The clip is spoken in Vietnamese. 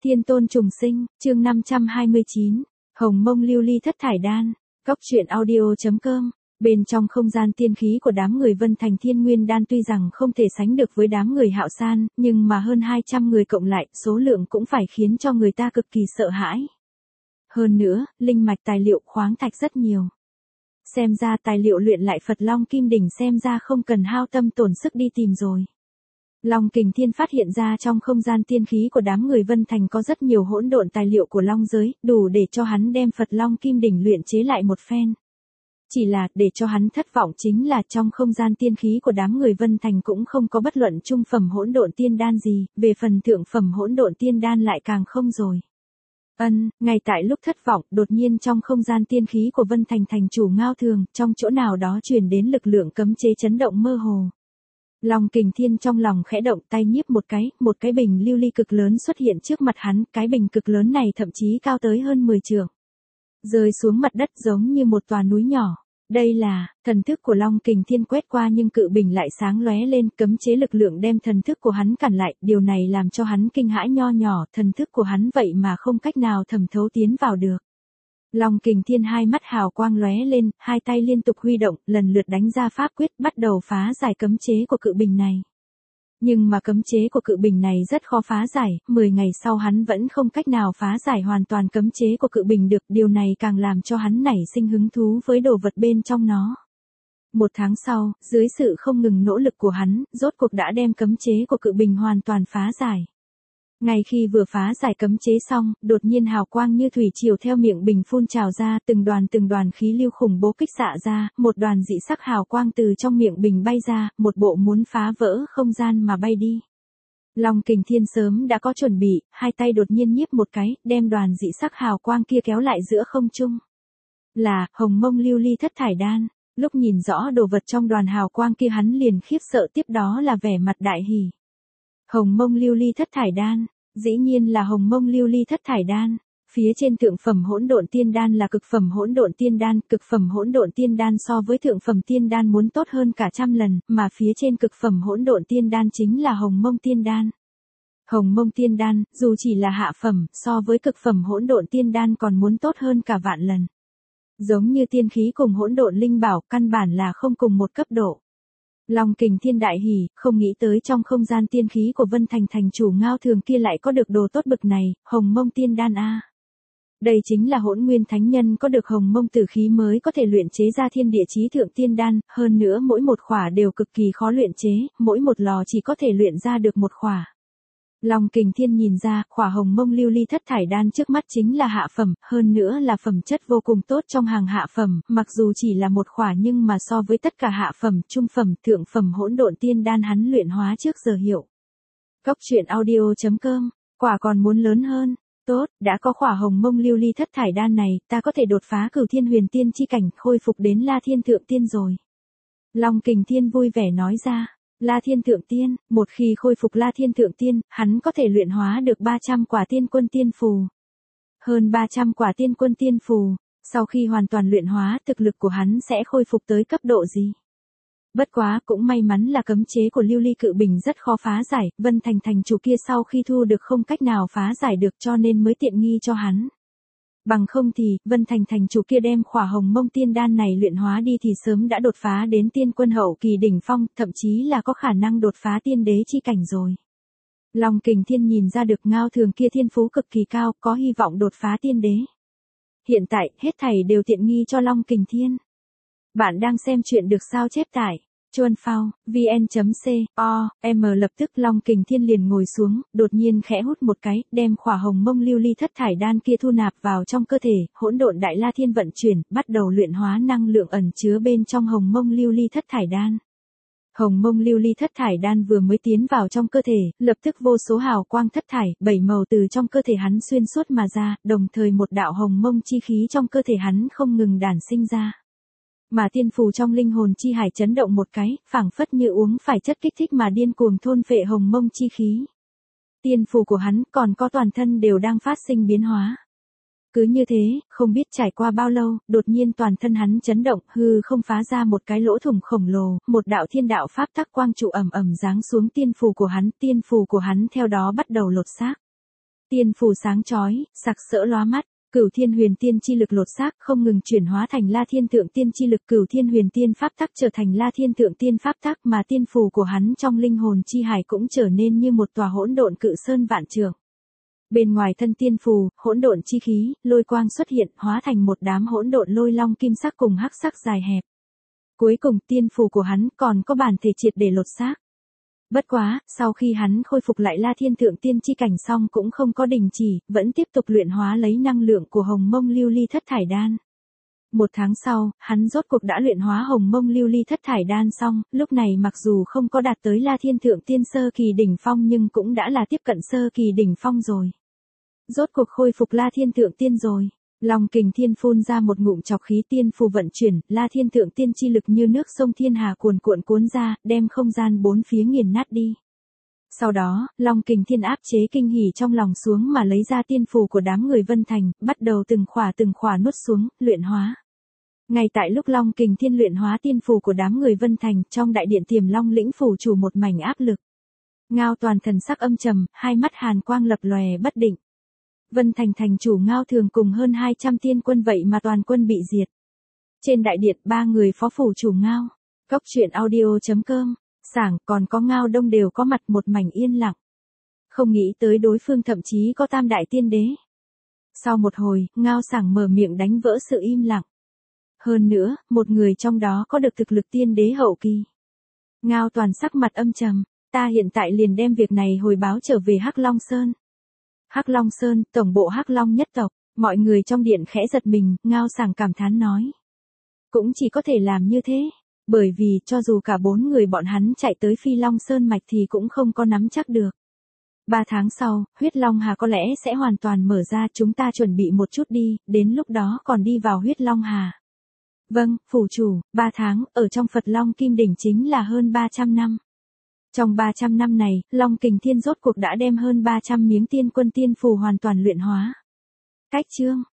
Thiên tôn trùng sinh, chương 529, Hồng Mông Lưu Ly Thất Thải Đan, Cóc truyện audio.com. Bên trong không gian tiên khí của đám người Vân Thành Thiên Nguyên Đan tuy rằng không thể sánh được với đám người Hạo San, nhưng mà hơn 200 người cộng lại, số lượng cũng phải khiến cho người ta cực kỳ sợ hãi. Hơn nữa, linh mạch tài liệu khoáng thạch rất nhiều. Xem ra tài liệu luyện lại Phật Long Kim Đỉnh xem ra không cần hao tâm tổn sức đi tìm rồi. Long Kình Thiên phát hiện ra trong không gian tiên khí của đám người Vân Thành có rất nhiều hỗn độn tài liệu của Long giới, đủ để cho hắn đem Phật Long Kim Đỉnh luyện chế lại một phen. Chỉ là, để cho hắn thất vọng chính là trong không gian tiên khí của đám người Vân Thành cũng không có bất luận trung phẩm hỗn độn tiên đan gì, về phần thượng phẩm hỗn độn tiên đan lại càng không rồi. Ngay tại lúc thất vọng, đột nhiên trong không gian tiên khí của Vân Thành thành chủ Ngao Thường, trong chỗ nào đó truyền đến lực lượng cấm chế chấn động mơ hồ. Long Kình Thiên trong lòng khẽ động, tay nhiếp một cái bình lưu ly cực lớn xuất hiện trước mặt hắn, cái bình cực lớn này thậm chí cao tới hơn 10 trượng. Rơi xuống mặt đất giống như một tòa núi nhỏ. Đây là, thần thức của Long Kình Thiên quét qua nhưng cự bình lại sáng lóe lên, cấm chế lực lượng đem thần thức của hắn cản lại, điều này làm cho hắn kinh hãi nho nhỏ, thần thức của hắn vậy mà không cách nào thẩm thấu tiến vào được. Long Kình Thiên hai mắt hào quang lóe lên, hai tay liên tục huy động, lần lượt đánh ra pháp quyết, bắt đầu phá giải cấm chế của cự bình này. Nhưng mà cấm chế của cự bình này rất khó phá giải, 10 ngày sau hắn vẫn không cách nào phá giải hoàn toàn cấm chế của cự bình được, điều này càng làm cho hắn nảy sinh hứng thú với đồ vật bên trong nó. 1 tháng sau, dưới sự không ngừng nỗ lực của hắn, rốt cuộc đã đem cấm chế của cự bình hoàn toàn phá giải. Ngay khi vừa phá giải cấm chế xong, đột nhiên hào quang như thủy triều theo miệng bình phun trào ra, từng đoàn khí lưu khủng bố kích xạ ra, một đoàn dị sắc hào quang từ trong miệng bình bay ra, một bộ muốn phá vỡ không gian mà bay đi. Long Kình Thiên sớm đã có chuẩn bị, hai tay đột nhiên nhiếp một cái, đem đoàn dị sắc hào quang kia kéo lại giữa không trung. Là, Hồng Mông Lưu Ly Thất Thải Đan. Lúc nhìn rõ đồ vật trong đoàn hào quang kia hắn liền khiếp sợ, tiếp đó là vẻ mặt đại hỉ. Hồng Mông Lưu Ly Thất Thải Đan, dĩ nhiên là Hồng Mông Lưu Ly Thất Thải Đan. Phía trên thượng phẩm hỗn độn tiên đan là cực phẩm hỗn độn tiên đan, cực phẩm hỗn độn tiên đan so với thượng phẩm tiên đan muốn tốt hơn cả trăm lần, mà phía trên cực phẩm hỗn độn tiên đan chính là Hồng Mông tiên đan. Hồng Mông tiên đan, dù chỉ là hạ phẩm, so với cực phẩm hỗn độn tiên đan còn muốn tốt hơn cả vạn lần. Giống như tiên khí cùng hỗn độn linh bảo, căn bản là không cùng một cấp độ. Long Kình Thiên đại hỉ, không nghĩ tới trong không gian tiên khí của Vân Thành thành chủ Ngao Thường kia lại có được đồ tốt bực này, Hồng Mông tiên đan a. Đây chính là Hỗn Nguyên Thánh Nhân có được Hồng Mông tử khí mới có thể luyện chế ra thiên địa chí thượng tiên đan, hơn nữa mỗi một khỏa đều cực kỳ khó luyện chế, mỗi một lò chỉ có thể luyện ra được một khỏa. Long Kình Thiên nhìn ra, khỏa Hồng Mông Lưu Ly Thất Thải Đan trước mắt chính là hạ phẩm, hơn nữa là phẩm chất vô cùng tốt trong hàng hạ phẩm, mặc dù chỉ là một khỏa nhưng mà so với tất cả hạ phẩm, trung phẩm, thượng phẩm hỗn độn tiên đan hắn luyện hóa trước giờ hiệu. Cóc truyện audio.com, quả còn muốn lớn hơn. Tốt, đã có khỏa Hồng Mông Lưu Ly Thất Thải Đan này, ta có thể đột phá Cửu Thiên Huyền Tiên chi cảnh, khôi phục đến La Thiên Thượng Tiên rồi. Long Kình Thiên vui vẻ nói ra. La Thiên Thượng Tiên, một khi khôi phục La Thiên Thượng Tiên, hắn có thể luyện hóa được 300 quả tiên quân tiên phù. Hơn 300 quả tiên quân tiên phù, sau khi hoàn toàn luyện hóa, thực lực của hắn sẽ khôi phục tới cấp độ gì? Bất quá, cũng may mắn là cấm chế của Lưu Ly Cự Bình rất khó phá giải, Vân Thành thành chủ kia sau khi thu được không cách nào phá giải được cho nên mới tiện nghi cho hắn. Bằng không thì, Vân Thành thành chủ kia đem khỏa Hồng Mông tiên đan này luyện hóa đi thì sớm đã đột phá đến tiên quân hậu kỳ đỉnh phong, thậm chí là có khả năng đột phá tiên đế chi cảnh rồi. Long Kình Thiên nhìn ra được Ngao Thường kia thiên phú cực kỳ cao, có hy vọng đột phá tiên đế. Hiện tại, hết thảy đều tiện nghi cho Long Kình Thiên. Bạn đang xem chuyện được sao chép tải. Chuan Phao, vn.co.m lập tức Long Kình Thiên liền ngồi xuống, đột nhiên khẽ hút một cái, đem khỏa Hồng Mông Lưu Ly Thất Thải Đan kia thu nạp vào trong cơ thể, hỗn độn đại La Thiên vận chuyển, bắt đầu luyện hóa năng lượng ẩn chứa bên trong Hồng Mông Lưu Ly Thất Thải Đan. Hồng Mông Lưu Ly Thất Thải Đan vừa mới tiến vào trong cơ thể, lập tức vô số hào quang thất thải, 7 màu từ trong cơ thể hắn xuyên suốt mà ra, đồng thời một đạo hồng mông chi khí trong cơ thể hắn không ngừng đản sinh ra. Mà tiên phù trong linh hồn chi hải chấn động một cái, phảng phất như uống phải chất kích thích mà điên cuồng thôn phệ hồng mông chi khí. Tiên phù của hắn còn có toàn thân đều đang phát sinh biến hóa. Cứ như thế, không biết trải qua bao lâu, đột nhiên toàn thân hắn chấn động, hư không phá ra một cái lỗ thủng khổng lồ, một đạo thiên đạo pháp tắc quang trụ ầm ầm giáng xuống tiên phù của hắn theo đó bắt đầu lột xác. Tiên phù sáng chói, sặc sỡ lóa mắt. Cửu Thiên Huyền Tiên chi lực lột xác không ngừng chuyển hóa thành La Thiên Thượng Tiên chi lực, Cửu Thiên Huyền Tiên pháp tắc trở thành La Thiên Thượng Tiên pháp tắc, mà tiên phù của hắn trong linh hồn chi hải cũng trở nên như một tòa hỗn độn cự sơn vạn trượng. Bên ngoài thân tiên phù, hỗn độn chi khí, lôi quang xuất hiện, hóa thành một đám hỗn độn lôi long kim sắc cùng hắc sắc dài hẹp. Cuối cùng tiên phù của hắn còn có bản thể triệt để lột xác. Bất quá, sau khi hắn khôi phục lại La Thiên Thượng Tiên chi cảnh xong cũng không có đình chỉ, vẫn tiếp tục luyện hóa lấy năng lượng của Hồng Mông Lưu Ly Thất Thải Đan. 1 tháng sau, hắn rốt cuộc đã luyện hóa Hồng Mông Lưu Ly Thất Thải Đan xong, lúc này mặc dù không có đạt tới La Thiên Thượng Tiên sơ kỳ đỉnh phong nhưng cũng đã là tiếp cận sơ kỳ đỉnh phong rồi. Rốt cuộc khôi phục La Thiên Thượng Tiên rồi. Long Kình Thiên phun ra một ngụm trọc khí, tiên phù vận chuyển, La Thiên Thượng Tiên chi lực như nước sông thiên hà cuồn cuộn cuốn ra, đem không gian bốn phía nghiền nát đi. Sau đó, Long Kình Thiên áp chế kinh hỉ trong lòng xuống mà lấy ra tiên phù của đám người Vân Thành, bắt đầu từng khỏa nuốt xuống, luyện hóa. Ngay tại lúc Long Kình Thiên luyện hóa tiên phù của đám người Vân Thành, trong đại điện Tiềm Long lĩnh phủ chủ một mảnh áp lực. Ngao Toàn thần sắc âm trầm, hai mắt hàn quang lập lòe bất định. Vân Thành thành chủ Ngao Thường cùng hơn 200 tiên quân vậy mà toàn quân bị diệt. Trên đại điện 3 người phó phủ chủ Ngao. Cốc truyện audio.com. Sảng còn có Ngao Đông đều có mặt một mảnh yên lặng. Không nghĩ tới đối phương thậm chí có tam đại tiên đế. Sau một hồi, Ngao Sảng mở miệng đánh vỡ sự im lặng. Hơn nữa, một người trong đó có được thực lực tiên đế hậu kỳ. Ngao Toàn sắc mặt âm trầm, ta hiện tại liền đem việc này hồi báo trở về Hắc Long Sơn. Hắc Long Sơn, tổng bộ Hắc Long nhất tộc, mọi người trong điện khẽ giật mình, Ngao Sảng cảm thán nói. Cũng chỉ có thể làm như thế, bởi vì cho dù cả 4 người bọn hắn chạy tới Phi Long Sơn mạch thì cũng không có nắm chắc được. 3 tháng sau, huyết Long Hà có lẽ sẽ hoàn toàn mở ra, chúng ta chuẩn bị một chút đi, đến lúc đó còn đi vào huyết Long Hà. Vâng, phủ chủ, 3 tháng, ở trong Phật Long Kim Đỉnh chính là hơn 300 năm. Trong 300 năm này, Long Kình Thiên rốt cuộc đã đem hơn 300 miếng tiên quân tiên phù hoàn toàn luyện hóa. Cách chương